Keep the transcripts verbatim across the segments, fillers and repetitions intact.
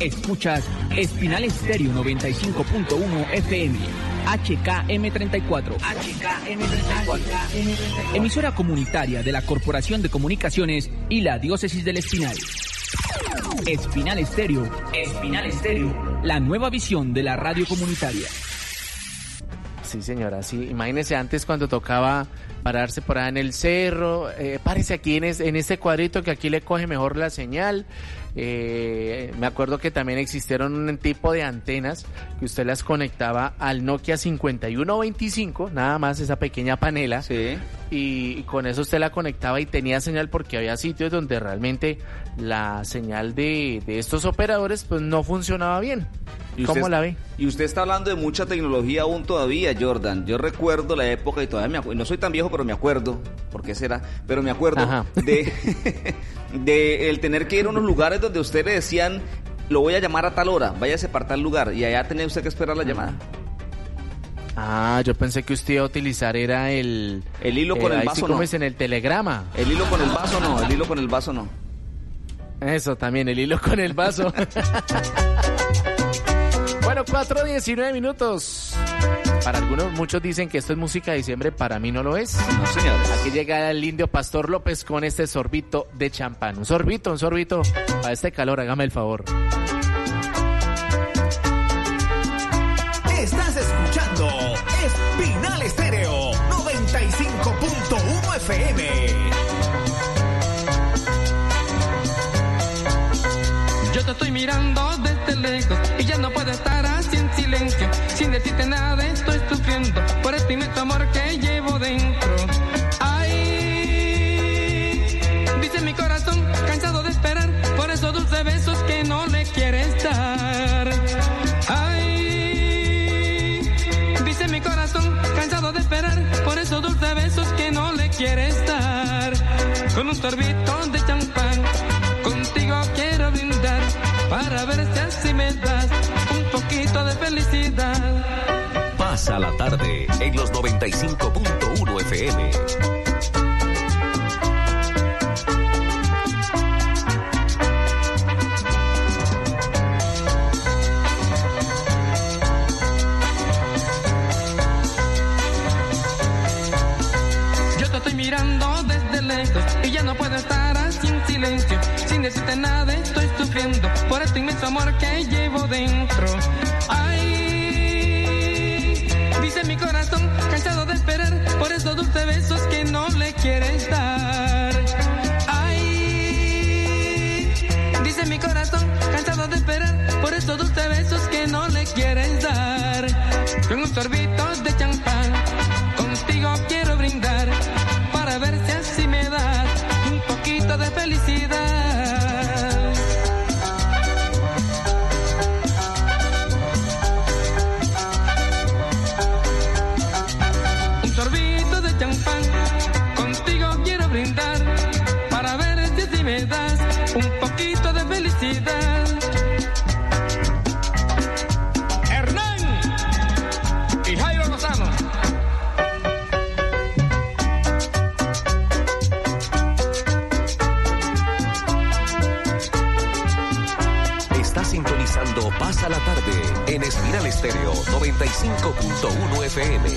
Escuchas Espinal Estéreo noventa y cinco punto uno F M, H K M treinta y cuatro. H K M treinta y cuatro. Emisora comunitaria de la Corporación de Comunicaciones y la Diócesis del Espinal. Espinal Estéreo. Espinal Estéreo. La nueva visión de la radio comunitaria. Sí, señora, sí. Imagínese antes cuando tocaba pararse por ahí en el cerro, eh, párese aquí en, es, en este cuadrito que aquí le coge mejor la señal. Eh, me acuerdo que también existieron un tipo de antenas que usted las conectaba al Nokia cincuenta y uno veinticinco, nada más esa pequeña panela. Sí. Y, y con eso usted la conectaba y tenía señal, porque había sitios donde realmente la señal de, de estos operadores pues no funcionaba bien. ¿Cómo usted, la ve? Y usted está hablando de mucha tecnología aún todavía, Jordan. Yo recuerdo la época y todavía me acuerdo, no soy tan viejo, pero me acuerdo, ¿por qué será? Pero me acuerdo Ajá. de de el tener que ir a unos lugares donde usted le decían, lo voy a llamar a tal hora, váyase para tal lugar, y allá tenía usted que esperar la llamada. Ah, yo pensé que usted iba a utilizar era el... El hilo con eh, el vaso, sí, no. como es en el telegrama. El hilo con el vaso, no. El hilo con el vaso, no. Eso también, el hilo con el vaso. Bueno, cuatro diecinueve minutos. Para algunos, muchos dicen que esto es música de diciembre, para mí no lo es. No, señores. Aquí llega el indio Pastor López con este sorbito de champán. Un sorbito, un sorbito. A este calor, hágame el favor. Estás escuchando Espinal Estéreo noventa y cinco punto uno F M. Yo te estoy mirando desde lejos y ya no puedo estar así en silencio. Sin decirte nada estoy sufriendo por este inmenso amor que llevo dentro. Ay, dice mi corazón cansado de esperar por esos dulces besos que no le quieres dar. Ay, dice mi corazón cansado de esperar por esos dulces besos que no le quieres dar. Con un sorbito de champán contigo quiero brindar para ver si así me das un poquito de felicidad. Pasa la tarde en los noventa y cinco punto uno F M. Yo te estoy mirando desde lejos y ya no puedo estar así en silencio. Sin decirte nada estoy sufriendo por este inmenso amor que llevo dentro. Ay, dice mi corazón cansado de esperar por esos dulces besos que no le quieres dar. Ay, dice mi corazón cansado de esperar por esos dulces besos que no le quieres dar. Con un sorbito de champán contigo quiero brindar para ver si así me das un poquito de felicidad. Un sorbito de champán contigo quiero brindar para ver si así me das un poquito de felicidad. Hernán y Jairo Lozano. Sintonizando Pasa la Tarde en Espinal Estéreo noventa y cinco punto uno F M.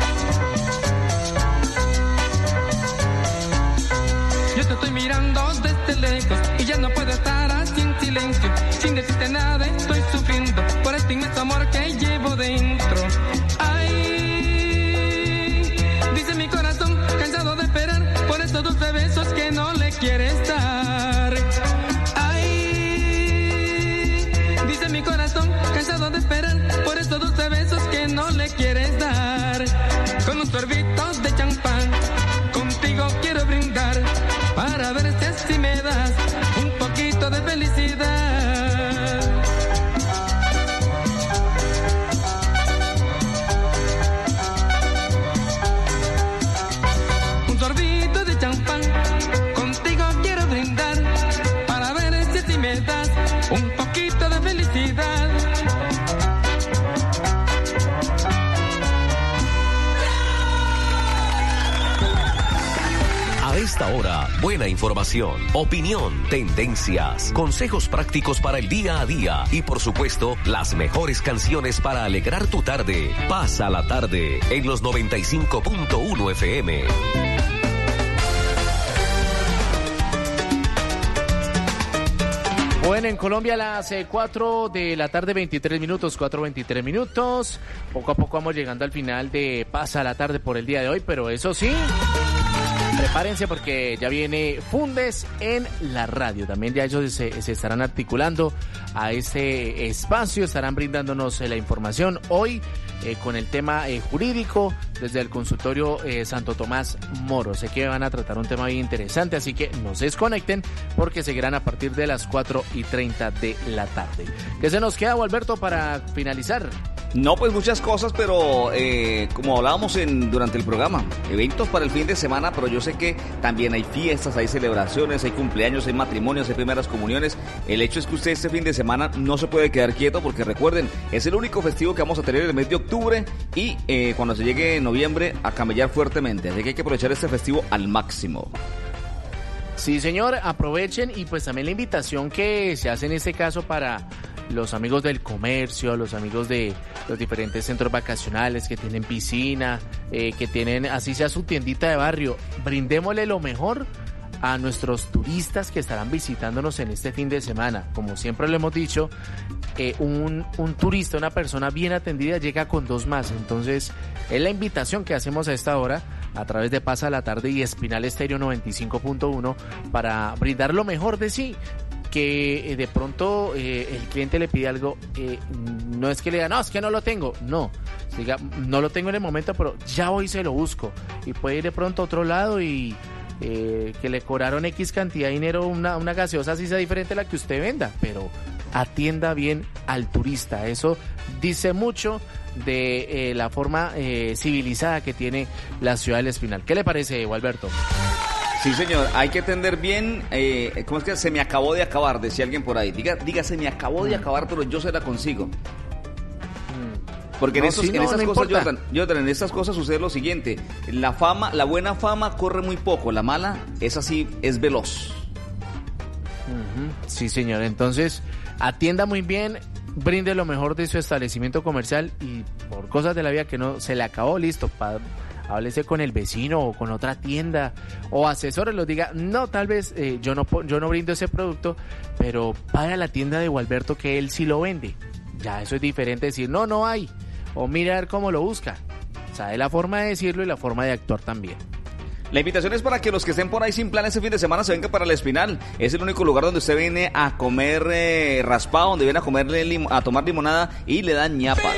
Yo te estoy mirando desde lejos y ya no puedo estar así en silencio. Sin decirte nada estoy sufriendo por este inmenso amor que llevo dentro. Ay, dice mi corazón cansado de esperar por esos dulces besos que no le quieres dar. Dice mi corazón cansado de esperar por estos dulces besos que no le quieres dar. Con un sorbito de champán contigo quiero brindar para ver si así me das un poquito de felicidad. Un sorbito de champán contigo quiero brindar para ver si así me das un poquito de felicidad. A esta esta hora, buena información, opinión, tendencias, consejos prácticos para el día a día y, por supuesto, las mejores canciones para alegrar tu tarde. Pasa la tarde en los noventa y cinco punto uno F M. Bueno, en Colombia a las eh, cuatro de la tarde, veintitrés minutos, cuatro veintitrés minutos. Poco a poco vamos llegando al final de Pasa la Tarde por el día de hoy, pero eso sí, prepárense porque ya viene Fundes en la radio. También ya ellos se, se estarán articulando a este espacio, estarán brindándonos eh, la información hoy eh, con el tema eh, jurídico desde el consultorio eh, Santo Tomás Moro. Sé que van a tratar un tema bien interesante, así que no se desconecten porque seguirán a partir de las cuatro y treinta de la tarde. ¿Qué se nos queda, Alberto, para finalizar? No, pues muchas cosas, pero eh, como hablábamos en, durante el programa, eventos para el fin de semana, pero yo sé que también hay fiestas, hay celebraciones, hay cumpleaños, hay matrimonios, hay primeras comuniones. El hecho es que usted este fin de semana no se puede quedar quieto porque recuerden, es el único festivo que vamos a tener en el mes de octubre y eh, cuando se llegue en noviembre a camellar fuertemente, así que hay que aprovechar este festivo al máximo. Sí, señor, aprovechen y pues también la invitación que se hace en este caso para los amigos del comercio, los amigos de los diferentes centros vacacionales que tienen piscina, eh, que tienen así sea su tiendita de barrio, brindémosle lo mejor a nuestros turistas que estarán visitándonos en este fin de semana. Como siempre lo hemos dicho, eh, un, un turista, una persona bien atendida llega con dos más, entonces es la invitación que hacemos a esta hora a través de Pasa la Tarde y Espinal Estéreo noventa y cinco punto uno para brindar lo mejor de sí. Que eh, de pronto eh, el cliente le pide algo, eh, no es que le diga, no, es que no lo tengo, no, diga, no lo tengo en el momento, pero ya voy y se lo busco, y puede ir de pronto a otro lado y eh, que le cobraron X cantidad de dinero, una, una gaseosa así sea diferente a la que usted venda, pero atienda bien al turista, eso dice mucho de eh, la forma eh, civilizada que tiene la ciudad del Espinal. ¿Qué le parece, Alberto? Sí, señor, hay que atender bien, eh, ¿cómo es que se me acabó de acabar? Decía alguien por ahí, diga, diga se me acabó de acabar, pero yo se la consigo. Porque en, no, estos, sí, en no, estas no cosas, importa. Jordan, Jordan, en estas cosas sucede lo siguiente, la fama, la buena fama corre muy poco, la mala es así, es veloz. Uh-huh. Sí, señor, entonces atienda muy bien, brinde lo mejor de su establecimiento comercial y por cosas de la vida que no se le acabó, listo, para... háblese con el vecino o con otra tienda o asesores, los diga, no, tal vez eh, yo no yo no brindo ese producto, pero vaya a la tienda de Gualberto que él sí lo vende. Ya eso es diferente decir, no, no hay, o mira a ver cómo lo busca. Sabe la forma de decirlo y la forma de actuar también. La invitación es para que los que estén por ahí sin plan ese fin de semana se vengan para el Espinal. Es el único lugar donde usted viene a comer eh, raspado, donde viene a comerle lim- a tomar limonada y le dan ñapa.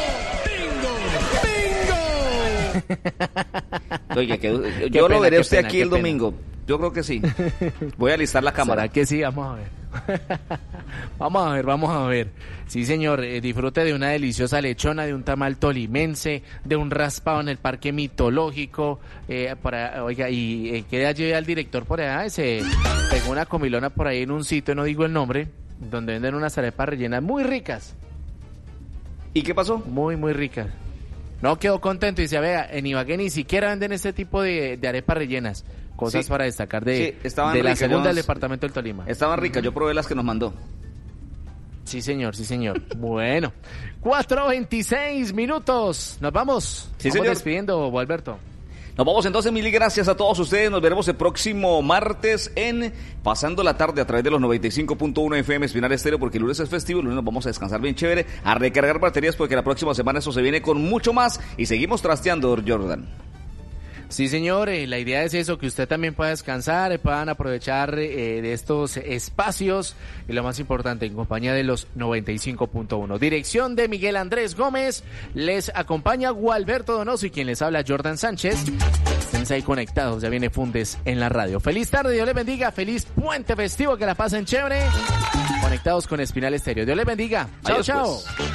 Oye, que, yo Qué lo pena, veré qué usted pena, aquí qué el pena. domingo. Yo creo que sí. Voy a alistar la cámara. ¿Será que sí? Vamos a ver. Vamos a ver, vamos a ver. Sí, señor, eh, disfrute de una deliciosa lechona, de un tamal tolimense, de un raspado en el parque mitológico. Eh, para, oiga, y eh, que lleve al director por allá, se pegó una comilona por ahí en un sitio, no digo el nombre, donde venden unas arepas rellenas muy ricas. ¿Y qué pasó? Muy, muy ricas. No, quedó contento y dice, vea, en Ibagué ni siquiera venden este tipo de, de arepas rellenas. Cosas Sí. para destacar de, Sí, estaban de la ricas, segunda yo- del departamento del Tolima. Estaban ricas, yo probé las que nos mandó. Sí, señor, sí, señor. Bueno, cuatro veintiséis minutos. Nos vamos. Sí, Vamos señor. despidiendo, Alberto. Nos vamos entonces, mil gracias a todos ustedes. Nos veremos el próximo martes en Pasando la Tarde a través de los noventa y cinco punto uno F M Espinal Estéreo, porque el lunes es festivo, el lunes nos vamos a descansar bien chévere, a recargar baterías, porque la próxima semana eso se viene con mucho más y seguimos trasteando, Jordan. Sí, señor, eh, la idea es eso, que usted también pueda descansar, eh, puedan aprovechar eh, de estos espacios y lo más importante, en compañía de los noventa y cinco punto uno. Dirección de Miguel Andrés Gómez, les acompaña Gualberto Donoso y quien les habla Jordan Sánchez. Estén ahí conectados, ya viene Fundes en la radio. Feliz tarde, Dios les bendiga, feliz puente festivo, que la pasen chévere. Conectados con Espinal Estéreo, Dios les bendiga. Chao, Adiós, chao. pues.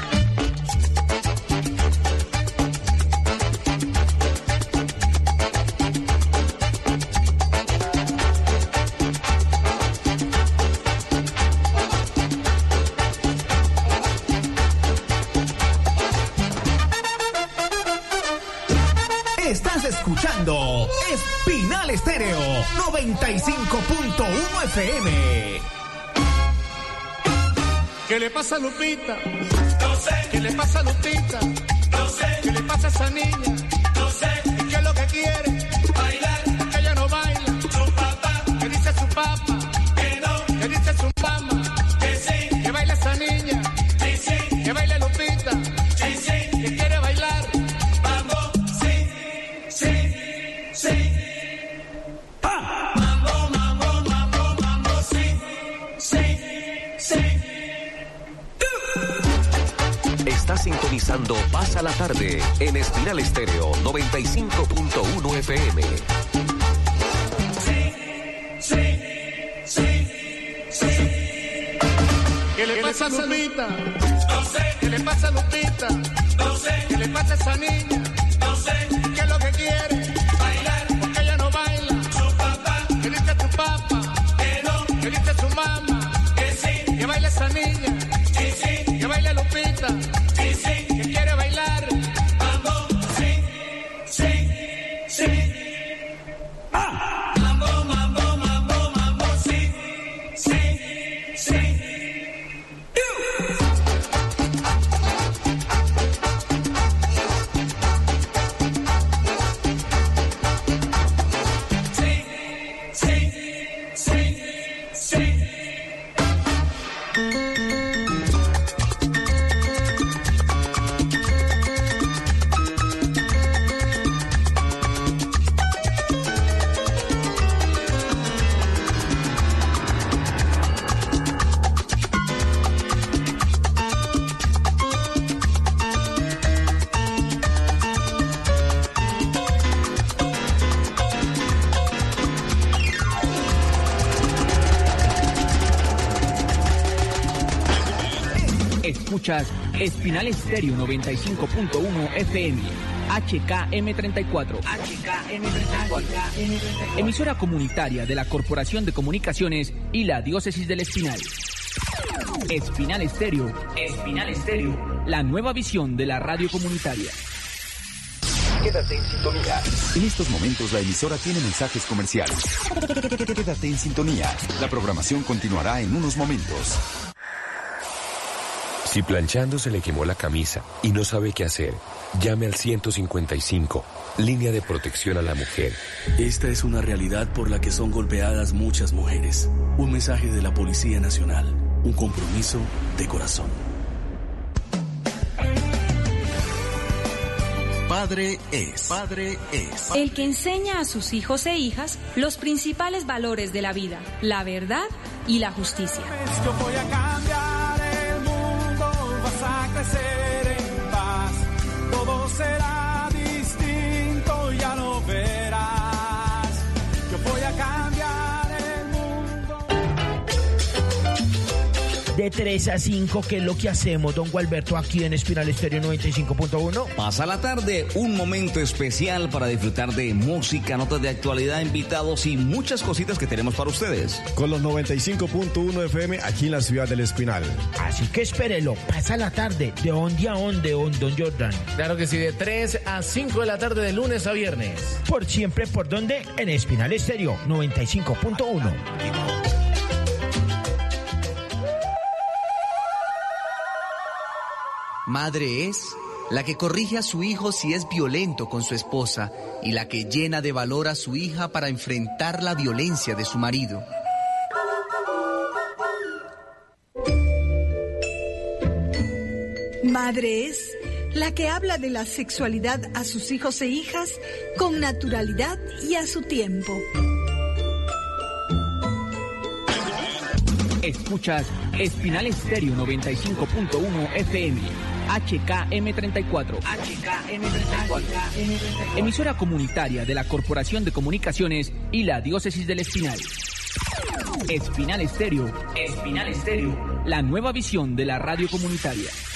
Estás escuchando escuchando Espinal Estéreo noventa y cinco punto uno F M. ¿Qué le pasa a Lupita? No sé. ¿Qué le pasa a Lupita? No sé. ¿Qué le pasa a esa niña? No sé. ¿Y qué es lo que quiere? Bailar. Porque ella no baila. Su papá. ¿Qué dice su papá? Que no. ¿Qué dice su mamá? Que sí. Que baila esa niña. Sí, sí. Que baile Lupita. Sí, sí. Que quiere bailar. Vamos. Sí. Sí. Sí. ¡Ah! Mambo, mambo, mambo, mambo. Sí. Sí. Sí. Estás sintonizando Pasa la Tarde en Espinal Estéreo noventa y cinco punto uno F M. Sí, sí, sí, sí. ¿Qué le pasa a Lupita? No sé. ¿Qué le pasa a Lupita? No sé. ¿Qué le pasa a esa niña? No sé. ¿Qué es lo que quiere? Bailar. Porque ella no baila. Su papá. ¿Qué dice tu papá? Que no. ¿Qué dice su mamá? Que sí. Que baile esa niña. Sí, sí. Que baile Lupita. Sí, sí. Que quiere bailar. Mambo. Sí, sí, sí. Ah. Mambo, mambo, mambo, mambo. Sí, sí, sí. Sí, sí, sí, sí. Escuchas Espinal Estéreo noventa y cinco punto uno F M, H K M treinta y cuatro. H K M treinta y cuatro. Emisora comunitaria de la Corporación de Comunicaciones y la Diócesis del Espinal. Espinal Estéreo. Espinal Estéreo. La nueva visión de la radio comunitaria. Quédate en sintonía. En estos momentos la emisora tiene mensajes comerciales. Quédate en sintonía. La programación continuará en unos momentos. Si planchando se le quemó la camisa y no sabe qué hacer, llame al ciento cincuenta y cinco, línea de protección a la mujer. Esta es una realidad por la que son golpeadas muchas mujeres. Un mensaje de la Policía Nacional, un compromiso de corazón. Padre es. Padre es. El que enseña a sus hijos e hijas los principales valores de la vida, la verdad y la justicia. Yo voy a cambiar el mundo, vas a crecer en paz, todo será distinto, ya lo verás. Yo voy a cambiar el mundo. De tres a cinco, ¿qué es lo que hacemos, don Gualberto, aquí en Espinal Estéreo noventa y cinco punto uno? Pasa la tarde, un momento especial para disfrutar de música, notas de actualidad, invitados y muchas cositas que tenemos para ustedes. Con los noventa y cinco punto uno F M aquí en la ciudad del Espinal. Así que espérelo, pasa la tarde, de onde a onde, don Jordan. Claro que sí, de tres a cinco de la tarde de lunes a viernes. Por siempre, ¿por dónde? En Espinal Estéreo noventa y cinco punto uno. Madre es la que corrige a su hijo si es violento con su esposa y la que llena de valor a su hija para enfrentar la violencia de su marido. Madre es la que habla de la sexualidad a sus hijos e hijas con naturalidad y a su tiempo. Escuchas Espinal Estéreo noventa y cinco punto uno F M, H K M treinta y cuatro. H K M treinta y cuatro. Emisora comunitaria de la Corporación de Comunicaciones y la Diócesis del Espinal. Espinal Estéreo. Espinal Estéreo. La nueva visión de la radio comunitaria.